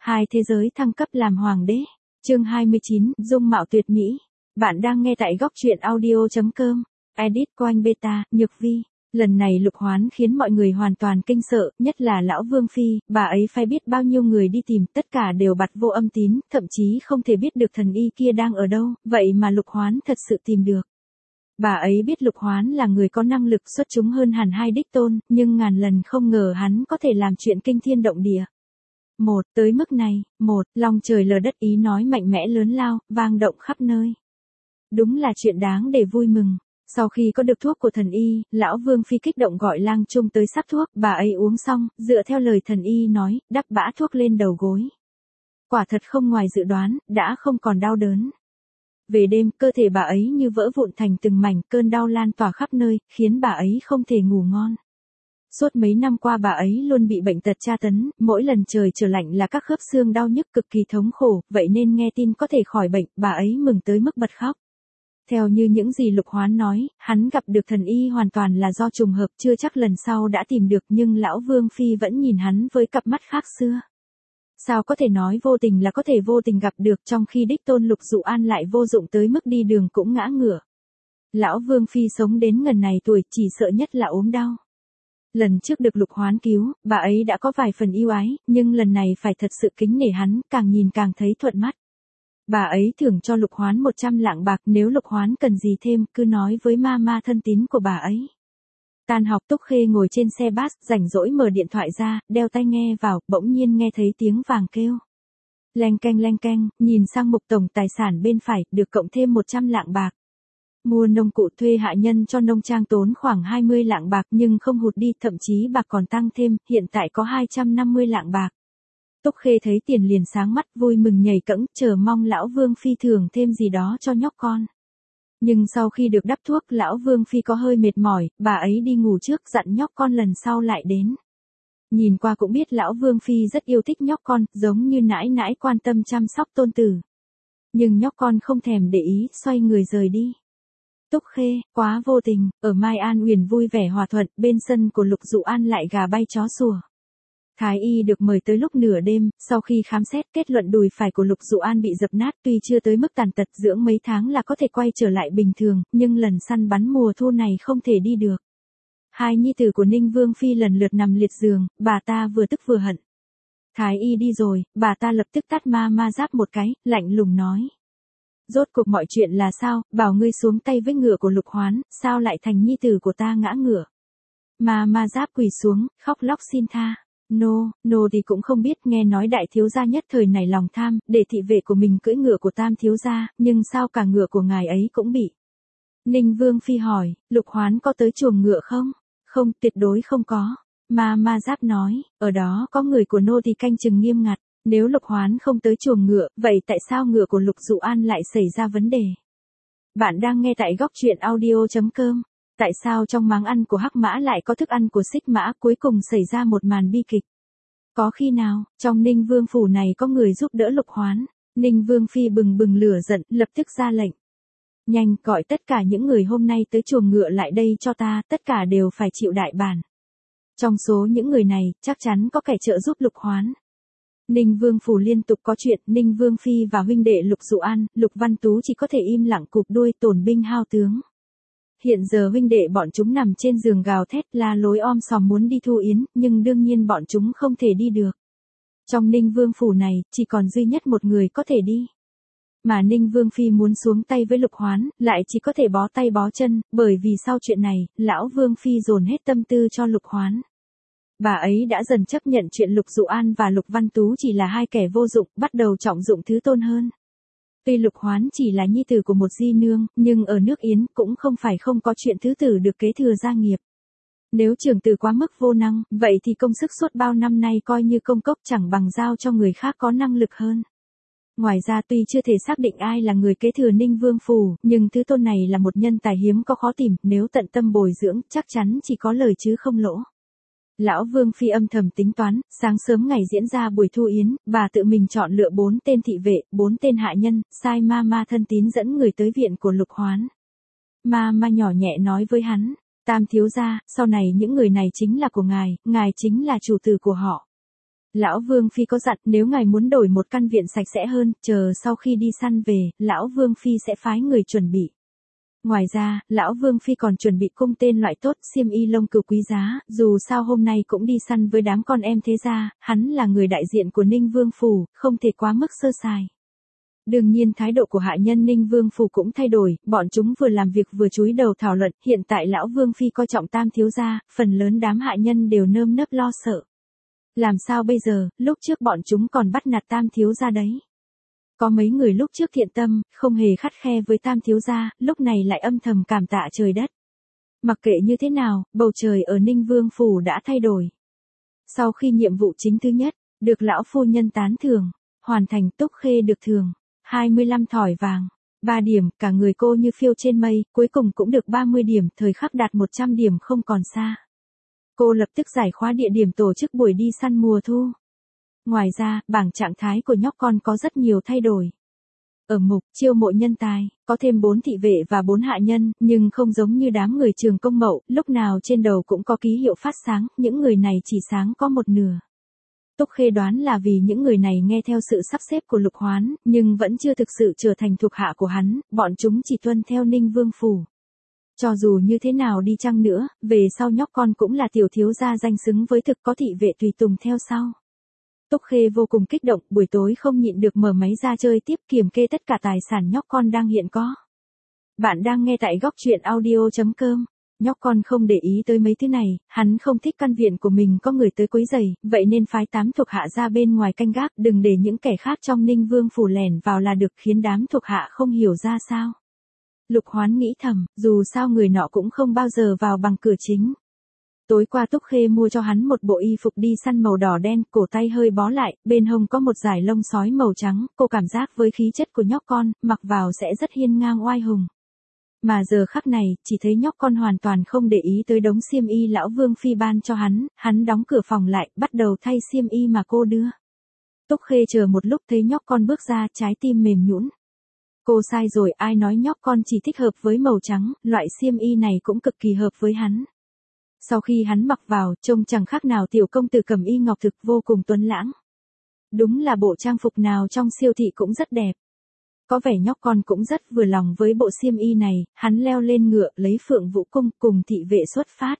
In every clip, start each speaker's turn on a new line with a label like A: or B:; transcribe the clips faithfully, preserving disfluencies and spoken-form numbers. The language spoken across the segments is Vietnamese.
A: Hai thế giới thăng cấp làm hoàng đế. Chương hai mươi chín, dung mạo tuyệt mỹ. Bạn đang nghe tại góc truyện audio chấm com. Edit của anh Beta, Nhược Vi. Lần này Lục Hoán khiến mọi người hoàn toàn kinh sợ, nhất là lão Vương Phi, bà ấy phải biết bao nhiêu người đi tìm, tất cả đều bặt vô âm tín, thậm chí không thể biết được thần y kia đang ở đâu, vậy mà Lục Hoán thật sự tìm được. Bà ấy biết Lục Hoán là người có năng lực xuất chúng hơn hẳn hai đích tôn, nhưng ngàn lần không ngờ hắn có thể làm chuyện kinh thiên động địa. Một, tới mức này, một, lòng trời lở đất ý nói mạnh mẽ lớn lao, vang động khắp nơi. Đúng là chuyện đáng để vui mừng. Sau khi có được thuốc của thần y, lão Vương Phi kích động gọi lang trung tới sắp thuốc, bà ấy uống xong, dựa theo lời thần y nói, đắp bã thuốc lên đầu gối. Quả thật không ngoài dự đoán, đã không còn đau đớn. Về đêm, cơ thể bà ấy như vỡ vụn thành từng mảnh, cơn đau lan tỏa khắp nơi, khiến bà ấy không thể ngủ ngon. Suốt mấy năm qua bà ấy luôn bị bệnh tật tra tấn, mỗi lần trời trở lạnh là các khớp xương đau nhức cực kỳ thống khổ, vậy nên nghe tin có thể khỏi bệnh, bà ấy mừng tới mức bật khóc. Theo như những gì Lục Hoán nói, hắn gặp được thần y hoàn toàn là do trùng hợp, chưa chắc lần sau đã tìm được, nhưng lão Vương Phi vẫn nhìn hắn với cặp mắt khác xưa. Sao có thể nói vô tình là có thể vô tình gặp được, trong khi đích tôn Lục Dụ An lại vô dụng tới mức đi đường cũng ngã ngửa. Lão Vương Phi sống đến ngần này tuổi, chỉ sợ nhất là ốm đau. Lần trước được Lục Hoán cứu, bà ấy đã có vài phần yêu ái, nhưng lần này phải thật sự kính nể hắn, càng nhìn càng thấy thuận mắt. Bà ấy thưởng cho Lục Hoán một trăm lạng bạc, nếu Lục Hoán cần gì thêm, cứ nói với ma ma thân tín của bà ấy. Tan học Túc Khê ngồi trên xe bus, rảnh rỗi mở điện thoại ra, đeo tai nghe vào, bỗng nhiên nghe thấy tiếng vàng kêu. Leng keng leng keng, nhìn sang mục tổng tài sản bên phải, được cộng thêm một trăm lạng bạc. Mua nông cụ thuê hạ nhân cho nông trang tốn khoảng hai mươi lạng bạc nhưng không hụt đi, thậm chí bạc còn tăng thêm, hiện tại có hai trăm năm mươi lạng bạc. Túc Khê thấy tiền liền sáng mắt, vui mừng nhảy cẫng, chờ mong lão Vương Phi thưởng thêm gì đó cho nhóc con. Nhưng sau khi được đắp thuốc, lão Vương Phi có hơi mệt mỏi, bà ấy đi ngủ trước, dặn nhóc con lần sau lại đến. Nhìn qua cũng biết lão Vương Phi rất yêu thích nhóc con, giống như nãi nãi quan tâm chăm sóc tôn tử. Nhưng nhóc con không thèm để ý, xoay người rời đi. Túc Khê, quá vô tình, ở Mai An Uyển vui vẻ hòa thuận, bên sân của Lục Dụ An lại gà bay chó sủa. Thái y được mời tới lúc nửa đêm, sau khi khám xét kết luận đùi phải của Lục Dụ An bị dập nát, tuy chưa tới mức tàn tật, dưỡng mấy tháng là có thể quay trở lại bình thường, nhưng lần săn bắn mùa thu này không thể đi được. Hai nhi tử của Ninh Vương Phi lần lượt nằm liệt giường, bà ta vừa tức vừa hận. Thái y đi rồi, bà ta lập tức tát ma ma giáp một cái, lạnh lùng nói. Rốt cuộc mọi chuyện là sao, bảo ngươi xuống tay với ngựa của Lục Hoán, sao lại thành nhi tử của ta ngã ngựa. Ma ma giáp quỳ xuống, khóc lóc xin tha. Nô, nô thì cũng không biết, nghe nói đại thiếu gia nhất thời này lòng tham, để thị vệ của mình cưỡi ngựa của tam thiếu gia, nhưng sao cả ngựa của ngài ấy cũng bị. Ninh Vương Phi hỏi, Lục Hoán có tới chuồng ngựa không? Không, tuyệt đối không có. Ma ma giáp nói, ở đó có người của nô thì canh chừng nghiêm ngặt. Nếu Lục Hoán không tới chuồng ngựa, vậy tại sao ngựa của Lục Dụ An lại xảy ra vấn đề? Bạn đang nghe tại góc truyện audio chấm com. Tại sao trong máng ăn của Hắc Mã lại có thức ăn của Xích Mã, cuối cùng xảy ra một màn bi kịch? Có khi nào, trong Ninh Vương phủ này có người giúp đỡ Lục Hoán? Ninh Vương Phi bừng bừng lửa giận, lập tức ra lệnh. Nhanh, gọi tất cả những người hôm nay tới chuồng ngựa lại đây cho ta, tất cả đều phải chịu đại bản. Trong số những người này, chắc chắn có kẻ trợ giúp Lục Hoán. Ninh Vương phủ liên tục có chuyện, Ninh Vương Phi và huynh đệ Lục Dụ An, Lục Văn Tú chỉ có thể im lặng cụp đuôi, tổn binh hao tướng. Hiện giờ huynh đệ bọn chúng nằm trên giường gào thét la lối om sòm muốn đi thu yến, nhưng đương nhiên bọn chúng không thể đi được. Trong Ninh Vương phủ này, chỉ còn duy nhất một người có thể đi. Mà Ninh Vương Phi muốn xuống tay với Lục Hoán, lại chỉ có thể bó tay bó chân, bởi vì sau chuyện này, lão Vương Phi dồn hết tâm tư cho Lục Hoán. Bà ấy đã dần chấp nhận chuyện Lục Dụ An và Lục Văn Tú chỉ là hai kẻ vô dụng, bắt đầu trọng dụng thứ tôn hơn. Tuy Lục Hoán chỉ là nhi tử của một di nương, nhưng ở nước Yến cũng không phải không có chuyện thứ tử được kế thừa gia nghiệp. Nếu trưởng tử quá mức vô năng, vậy thì công sức suốt bao năm nay coi như công cốc chẳng bằng giao cho người khác có năng lực hơn. Ngoài ra tuy chưa thể xác định ai là người kế thừa Ninh Vương phủ, nhưng thứ tôn này là một nhân tài hiếm có khó tìm, nếu tận tâm bồi dưỡng, chắc chắn chỉ có lời chứ không lỗ. Lão Vương Phi âm thầm tính toán, sáng sớm ngày diễn ra buổi thu yến, bà tự mình chọn lựa bốn tên thị vệ, bốn tên hạ nhân, sai ma ma thân tín dẫn người tới viện của Lục Hoán. Ma ma nhỏ nhẹ nói với hắn, tam thiếu gia, sau này những người này chính là của ngài, ngài chính là chủ tử của họ. Lão Vương Phi có dặn nếu ngài muốn đổi một căn viện sạch sẽ hơn, chờ sau khi đi săn về, Lão Vương Phi sẽ phái người chuẩn bị. Ngoài ra, Lão Vương Phi còn chuẩn bị cung tên loại tốt, xiêm y lông cừu quý giá, dù sao hôm nay cũng đi săn với đám con em thế gia, hắn là người đại diện của Ninh Vương Phủ, không thể quá mức sơ sài. Đương nhiên thái độ của hạ nhân Ninh Vương Phủ cũng thay đổi, bọn chúng vừa làm việc vừa chúi đầu thảo luận, hiện tại Lão Vương Phi coi trọng Tam thiếu gia, phần lớn đám hạ nhân đều nơm nớp lo sợ. Làm sao bây giờ, lúc trước bọn chúng còn bắt nạt Tam thiếu gia đấy. Có mấy người lúc trước thiện tâm, không hề khắt khe với Tam thiếu gia, lúc này lại âm thầm cảm tạ trời đất. Mặc kệ như thế nào, bầu trời ở Ninh Vương Phủ đã thay đổi. Sau khi nhiệm vụ chính thứ nhất, được lão phu nhân tán thưởng, hoàn thành, Túc Khê được thưởng hai mươi lăm thỏi vàng, ba điểm, cả người cô như phiêu trên mây, cuối cùng cũng được ba mươi điểm, thời khắc đạt một trăm điểm không còn xa. Cô lập tức giải khóa địa điểm tổ chức buổi đi săn mùa thu. Ngoài ra, bảng trạng thái của nhóc con có rất nhiều thay đổi. Ở mục chiêu mộ nhân tài, có thêm bốn thị vệ và bốn hạ nhân, nhưng không giống như đám người trường công mậu, lúc nào trên đầu cũng có ký hiệu phát sáng, những người này chỉ sáng có một nửa. Túc Khê đoán là vì những người này nghe theo sự sắp xếp của Lục Hoán, nhưng vẫn chưa thực sự trở thành thuộc hạ của hắn, bọn chúng chỉ tuân theo Ninh Vương Phủ. Cho dù như thế nào đi chăng nữa, về sau nhóc con cũng là tiểu thiếu gia danh xứng với thực, có thị vệ tùy tùng theo sau. Túc Khê vô cùng kích động, buổi tối không nhịn được mở máy ra chơi tiếp, kiểm kê tất cả tài sản nhóc con đang hiện có. Bạn đang nghe tại góc truyện audio chấm com. Nhóc con không để ý tới mấy thứ này, hắn không thích căn viện của mình có người tới quấy rầy, vậy nên phái tám thuộc hạ ra bên ngoài canh gác, đừng để những kẻ khác trong Ninh Vương Phủ lẻn vào là được, khiến đám thuộc hạ không hiểu ra sao. Lục Hoán nghĩ thầm, dù sao người nọ cũng không bao giờ vào bằng cửa chính. Tối qua Túc Khê mua cho hắn một bộ y phục đi săn màu đỏ đen, cổ tay hơi bó lại, bên hông có một dải lông sói màu trắng, cô cảm giác với khí chất của nhóc con, mặc vào sẽ rất hiên ngang oai hùng. Mà giờ khắc này, chỉ thấy nhóc con hoàn toàn không để ý tới đống xiêm y lão Vương Phi ban cho hắn, hắn đóng cửa phòng lại, bắt đầu thay xiêm y mà cô đưa. Túc Khê chờ một lúc thấy nhóc con bước ra, trái tim mềm nhũn. Cô sai rồi, ai nói nhóc con chỉ thích hợp với màu trắng, loại xiêm y này cũng cực kỳ hợp với hắn. Sau khi hắn mặc vào, trông chẳng khác nào tiểu công tử cẩm y ngọc thực, vô cùng tuấn lãng. Đúng là bộ trang phục nào trong siêu thị cũng rất đẹp. Có vẻ nhóc con cũng rất vừa lòng với bộ xiêm y này, hắn leo lên ngựa, lấy Phượng Vũ Cung cùng thị vệ xuất phát.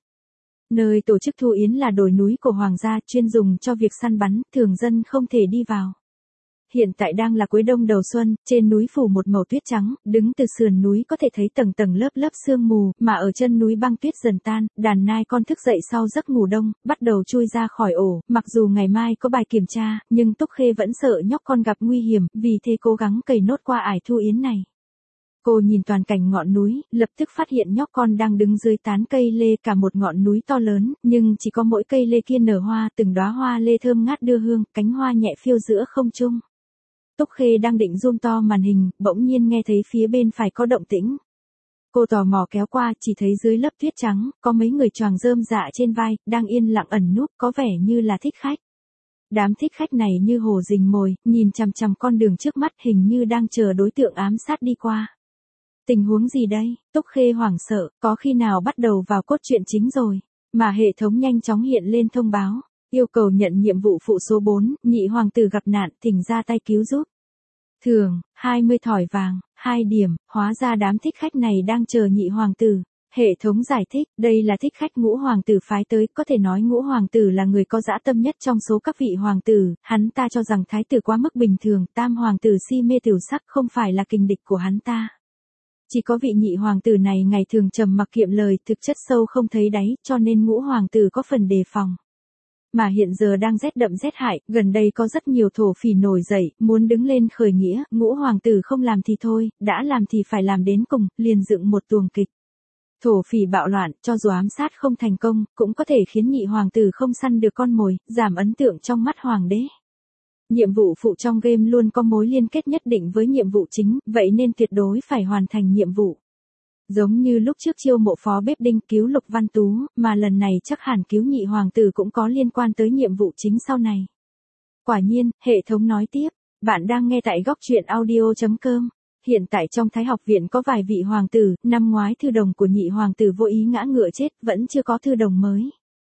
A: Nơi tổ chức thu yến là đồi núi của hoàng gia, chuyên dùng cho việc săn bắn, thường dân không thể đi vào. Hiện tại đang là cuối đông đầu xuân, trên núi phủ một màu tuyết trắng, đứng từ sườn núi có thể thấy tầng tầng lớp lớp sương mù, mà ở chân núi băng tuyết dần tan, đàn nai con thức dậy sau giấc ngủ đông, bắt đầu chui ra khỏi ổ, mặc dù ngày mai có bài kiểm tra, nhưng Túc Khê vẫn sợ nhóc con gặp nguy hiểm, vì thế cố gắng cày nốt qua ải thu yến này. Cô nhìn toàn cảnh ngọn núi, lập tức phát hiện nhóc con đang đứng dưới tán cây lê, cả một ngọn núi to lớn, nhưng chỉ có mỗi cây lê kia nở hoa, từng đóa hoa lê thơm ngát đưa hương, cánh hoa nhẹ phiêu giữa không trung. Túc Khê đang định zoom to màn hình, bỗng nhiên nghe thấy phía bên phải có động tĩnh. Cô tò mò kéo qua, chỉ thấy dưới lớp tuyết trắng, có mấy người choàng rơm dạ trên vai, đang yên lặng ẩn núp, có vẻ như là thích khách. Đám thích khách này như hổ rình mồi, nhìn chằm chằm con đường trước mắt, hình như đang chờ đối tượng ám sát đi qua. Tình huống gì đây? Túc Khê hoảng sợ, có khi nào bắt đầu vào cốt truyện chính rồi, mà hệ thống nhanh chóng hiện lên thông báo. Yêu cầu nhận nhiệm vụ phụ số bốn, nhị hoàng tử gặp nạn, thỉnh ra tay cứu giúp. Thưởng, hai mươi thỏi vàng, hai điểm, hóa ra đám thích khách này đang chờ nhị hoàng tử. Hệ thống giải thích, đây là thích khách ngũ hoàng tử phái tới, có thể nói ngũ hoàng tử là người có dã tâm nhất trong số các vị hoàng tử, hắn ta cho rằng thái tử quá mức bình thường, tam hoàng tử si mê tiểu sắc không phải là kình địch của hắn ta. Chỉ có vị nhị hoàng tử này ngày thường trầm mặc kiệm lời, thực chất sâu không thấy đáy, cho nên ngũ hoàng tử có phần đề phòng. Mà hiện giờ đang rét đậm rét hại, gần đây có rất nhiều thổ phỉ nổi dậy, muốn đứng lên khởi nghĩa, ngũ hoàng tử không làm thì thôi, đã làm thì phải làm đến cùng, liền dựng một tuồng kịch. Thổ phỉ bạo loạn, cho dù ám sát không thành công, cũng có thể khiến nhị hoàng tử không săn được con mồi, giảm ấn tượng trong mắt hoàng đế. Nhiệm vụ phụ trong game luôn có mối liên kết nhất định với nhiệm vụ chính, vậy nên tuyệt đối phải hoàn thành nhiệm vụ. Giống như lúc trước chiêu mộ phó bếp Đinh cứu Lục Văn Tú, mà lần này chắc hẳn cứu nhị hoàng tử cũng có liên quan tới nhiệm vụ chính sau này. Quả nhiên, hệ thống nói tiếp, bạn đang nghe tại góc truyện audio chấm com. Hiện tại trong Thái học viện có vài vị hoàng tử, năm ngoái thư đồng của nhị hoàng tử vô ý ngã ngựa chết, vẫn chưa có thư đồng mới.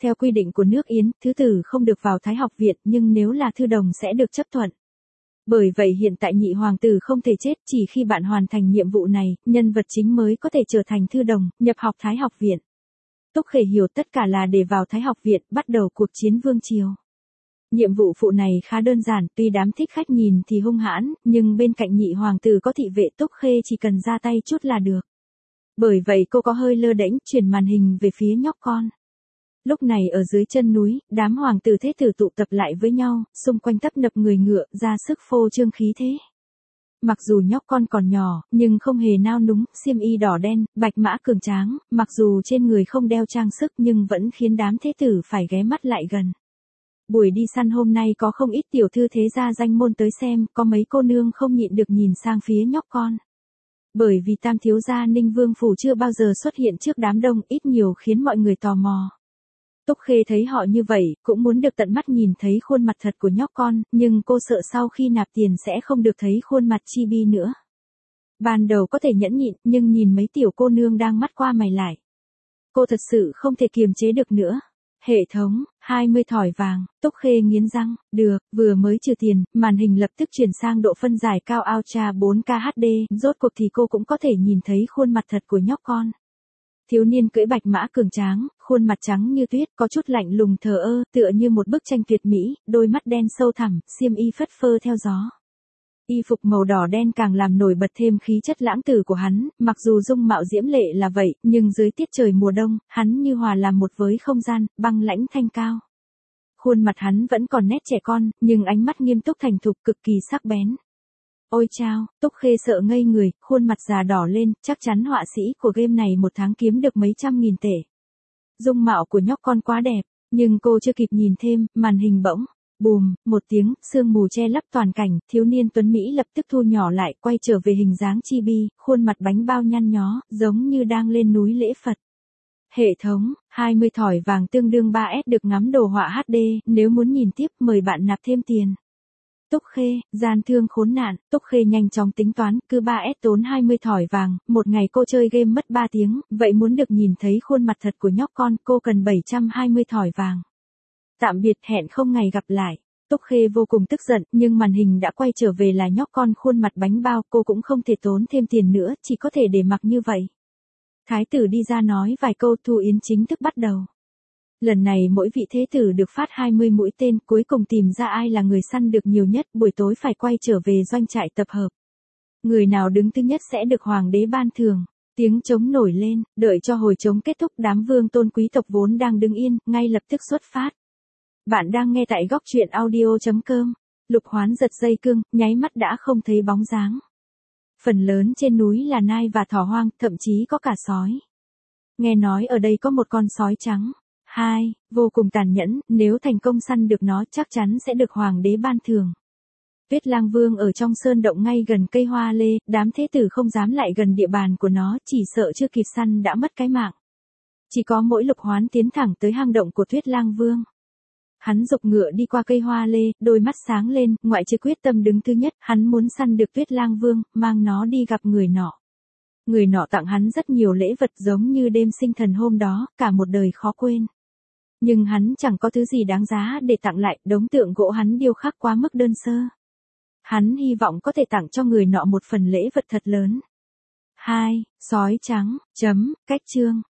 A: Theo quy định của nước Yến, thứ tử không được vào Thái học viện, nhưng nếu là thư đồng sẽ được chấp thuận. Bởi vậy hiện tại nhị hoàng tử không thể chết, chỉ khi bạn hoàn thành nhiệm vụ này, nhân vật chính mới có thể trở thành thư đồng, nhập học Thái học viện. Túc Khê hiểu tất cả là để vào Thái học viện, bắt đầu cuộc chiến vương triều. Nhiệm vụ phụ này khá đơn giản, tuy đám thích khách nhìn thì hung hãn, nhưng bên cạnh nhị hoàng tử có thị vệ, Túc Khê chỉ cần ra tay chút là được. Bởi vậy cô có hơi lơ đễnh, chuyển màn hình về phía nhóc con. Lúc này ở dưới chân núi, đám hoàng tử thế tử tụ tập lại với nhau, xung quanh tấp nập người ngựa, ra sức phô trương khí thế. Mặc dù nhóc con còn nhỏ, nhưng không hề nao núng, xiêm y đỏ đen, bạch mã cường tráng, mặc dù trên người không đeo trang sức nhưng vẫn khiến đám thế tử phải ghé mắt lại gần. Buổi đi săn hôm nay có không ít tiểu thư thế gia danh môn tới xem, có mấy cô nương không nhịn được nhìn sang phía nhóc con. Bởi vì tam thiếu gia Ninh Vương Phủ chưa bao giờ xuất hiện trước đám đông, ít nhiều khiến mọi người tò mò. Túc Khê thấy họ như vậy, cũng muốn được tận mắt nhìn thấy khuôn mặt thật của nhóc con, nhưng cô sợ sau khi nạp tiền sẽ không được thấy khuôn mặt chibi nữa. Ban đầu có thể nhẫn nhịn, nhưng nhìn mấy tiểu cô nương đang mắt qua mày lại. Cô thật sự không thể kiềm chế được nữa. Hệ thống, hai mươi thỏi vàng, Túc Khê nghiến răng, được, vừa mới trừ tiền, màn hình lập tức chuyển sang độ phân giải cao Ultra bốn K H D, rốt cuộc thì cô cũng có thể nhìn thấy khuôn mặt thật của nhóc con. Thiếu niên cưỡi bạch mã cường tráng, khuôn mặt trắng như tuyết, có chút lạnh lùng thờ ơ, tựa như một bức tranh tuyệt mỹ, đôi mắt đen sâu thẳm, xiêm y phất phơ theo gió. Y phục màu đỏ đen càng làm nổi bật thêm khí chất lãng tử của hắn, mặc dù dung mạo diễm lệ là vậy, nhưng dưới tiết trời mùa đông, hắn như hòa làm một với không gian, băng lãnh thanh cao. Khuôn mặt hắn vẫn còn nét trẻ con, nhưng ánh mắt nghiêm túc thành thục, cực kỳ sắc bén. Ôi chao, Túc Khê sợ ngây người, khuôn mặt già đỏ lên, chắc chắn họa sĩ của game này một tháng kiếm được mấy trăm nghìn tệ. Dung mạo của nhóc con quá đẹp, nhưng cô chưa kịp nhìn thêm, màn hình bỗng, bùm, một tiếng, sương mù che lấp toàn cảnh, thiếu niên tuấn Mỹ lập tức thu nhỏ lại, quay trở về hình dáng chibi, khuôn mặt bánh bao nhăn nhó, giống như đang lên núi lễ Phật. Hệ thống, hai mươi thỏi vàng tương đương ba S được ngắm đồ họa H D, nếu muốn nhìn tiếp mời bạn nạp thêm tiền. Túc Khê, gian thương khốn nạn, Túc Khê nhanh chóng tính toán, cứ ba S tốn hai mươi thỏi vàng, một ngày cô chơi game mất ba tiếng, vậy muốn được nhìn thấy khuôn mặt thật của nhóc con, cô cần bảy trăm hai mươi thỏi vàng. Tạm biệt, hẹn không ngày gặp lại. Túc Khê vô cùng tức giận, nhưng màn hình đã quay trở về là nhóc con khuôn mặt bánh bao, cô cũng không thể tốn thêm tiền nữa, chỉ có thể để mặc như vậy. Thái tử đi ra nói vài câu, thu yến chính thức bắt đầu. Lần này mỗi vị thế tử được phát hai mươi mũi tên, cuối cùng tìm ra ai là người săn được nhiều nhất, buổi tối phải quay trở về doanh trại tập hợp. Người nào đứng thứ nhất sẽ được hoàng đế ban thưởng. Tiếng trống nổi lên, đợi cho hồi trống kết thúc, đám vương tôn quý tộc vốn đang đứng yên, ngay lập tức xuất phát. Bạn đang nghe tại góc truyện audio chấm com. Lục Hoán giật dây cương, nháy mắt đã không thấy bóng dáng. Phần lớn trên núi là nai và thỏ hoang, thậm chí có cả sói. Nghe nói ở đây có một con sói trắng. Hai, vô cùng tàn nhẫn, nếu thành công săn được nó chắc chắn sẽ được hoàng đế ban thưởng. Tuyết Lang Vương ở trong sơn động ngay gần cây hoa lê, đám thế tử không dám lại gần địa bàn của nó, chỉ sợ chưa kịp săn đã mất cái mạng. Chỉ có mỗi Lục Hoán tiến thẳng tới hang động của Tuyết Lang Vương. Hắn giục ngựa đi qua cây hoa lê, đôi mắt sáng lên, ngoại trừ quyết tâm đứng thứ nhất, hắn muốn săn được Tuyết Lang Vương, mang nó đi gặp người nọ. Người nọ tặng hắn rất nhiều lễ vật giống như đêm sinh thần hôm đó, cả một đời khó quên. Nhưng hắn chẳng có thứ gì đáng giá để tặng lại, đống tượng gỗ hắn điêu khắc quá mức đơn sơ. Hắn hy vọng có thể tặng cho người nọ một phần lễ vật thật lớn. Hai, sói trắng, chấm, cách chương.